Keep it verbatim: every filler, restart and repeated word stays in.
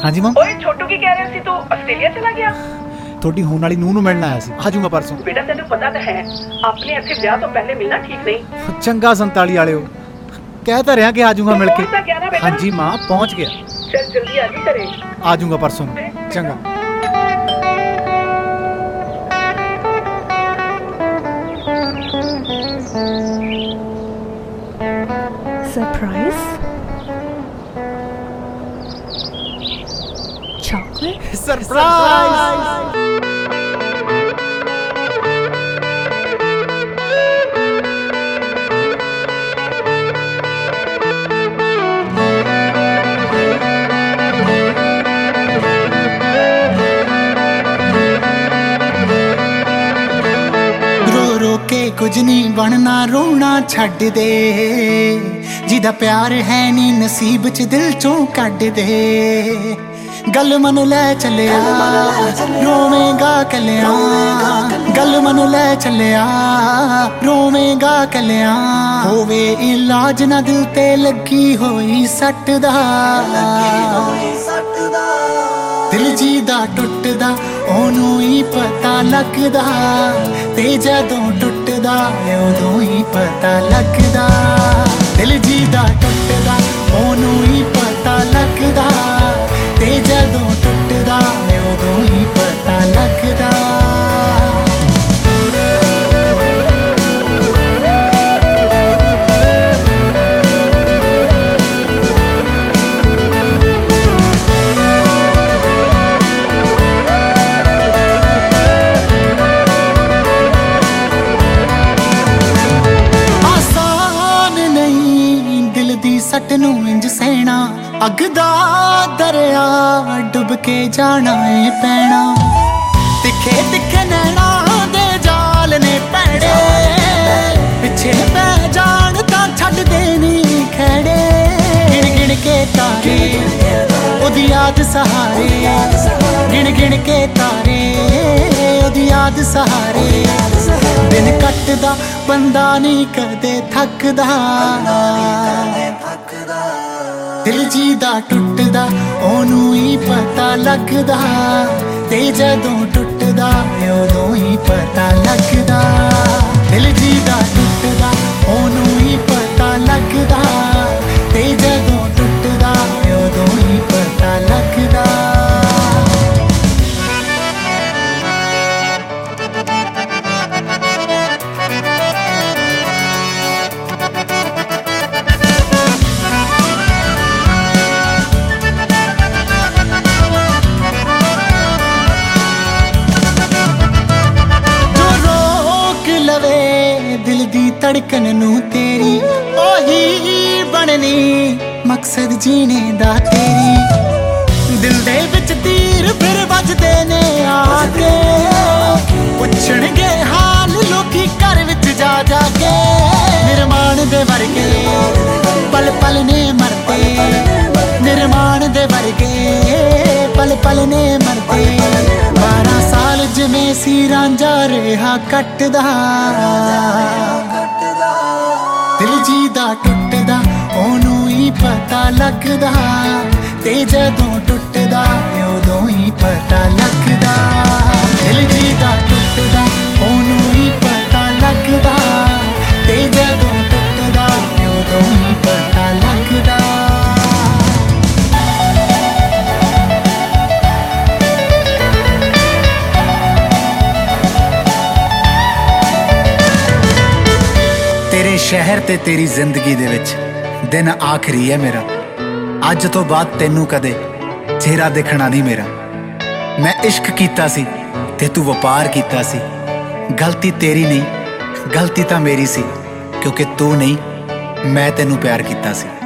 हाँ जी मां। ओए छोटू की कह रहे सी तू आस्ट्रेलिया चला गया? थोड़ी होने वाली नूह नूं मिलण आया सी, आ जाऊंगा परसों। बेटा तेन पता तो है अपने इत्थे ब्याह तो पहले मिलना ठीक नहीं। चंगा संताली वाले कह तो रहा कि आ जाऊंगा मिल के। हाँ जी मां पहुंच गया। चल जल्दी आ जी करे। आ जाऊंगा परसों। चंगा। Surprise? Chocolate? सरप्राइज। कुछ नहीं बनना रोना छड्ड दे, जिदा प्यार है नी नसीब च दिल चों कड्ड दे। गल मन लै चलिया रोवेगा कलिया, गल मन लै चलिया रोवेगा कलिया। होवे इलाज ना दिल ते लगी होई सट दा, दिल जी दा टुटदा ओनू ही पता लगदा, ते जदों टुटदा उदों ही पता लगदा। दिल जी दा टुटदा ओनू ही पता लगदा, ते जदों टुटदा उदों ही पता लगदा। सट नूं इंज सहना अग दा दरिया डुब के जाना है पैना। तिखे तिखे नैना दे जाल ने पैड़े, पिछे पै जान तां छड्ड देनी खैड़े। गिण गिण के तारे ओदी याद सहारे, गिण गिण के तारे ओदी याद सहारे। दिन कटदा बंदा नहीं कदे थकदा, दिल जी दा टुटदा ओनू ही पता लगदा, ते जदों टुटदा उदों ही पता लगदा। दिल जी दा टुटदा ओनू ही पता लगदा, ते जदों टुटदा उदों ही पता लगदा। दिल दी धड़कन नू तेरी ओही बननी मकसद जीने दा तेरी। दिल दे विच तीर फिर वजदे ने आके, पुछणगे हाल लोकी घर विच जा जा के। निर्माण दे वर्गे पल पल ने मरते, निर्माण दे वर्गे पल पल ने मरते। बारह साल जिमें सी रांझा रेहा कटदा, दिल जी दा टुटदा ओनू ही पता लगदा, ते जदों टुटदा उदों ही पता लगदा। दिल जी दा टुटदा ओनू ही पता लगदा, ते जदों टुटदा उदों ही पता लगदा। तेरे शहर ते तेरी जिंदगी दे विच दिन आखरी है मेरा। अज तो बाद तेनू कदे चेहरा दिखना नहीं मेरा। मैं इश्क कीता सी ते तू वपार कीता सी, गलती तेरी नहीं गलती तां मेरी सी, क्योंकि तू नहीं मैं तेनू प्यार कीता सी।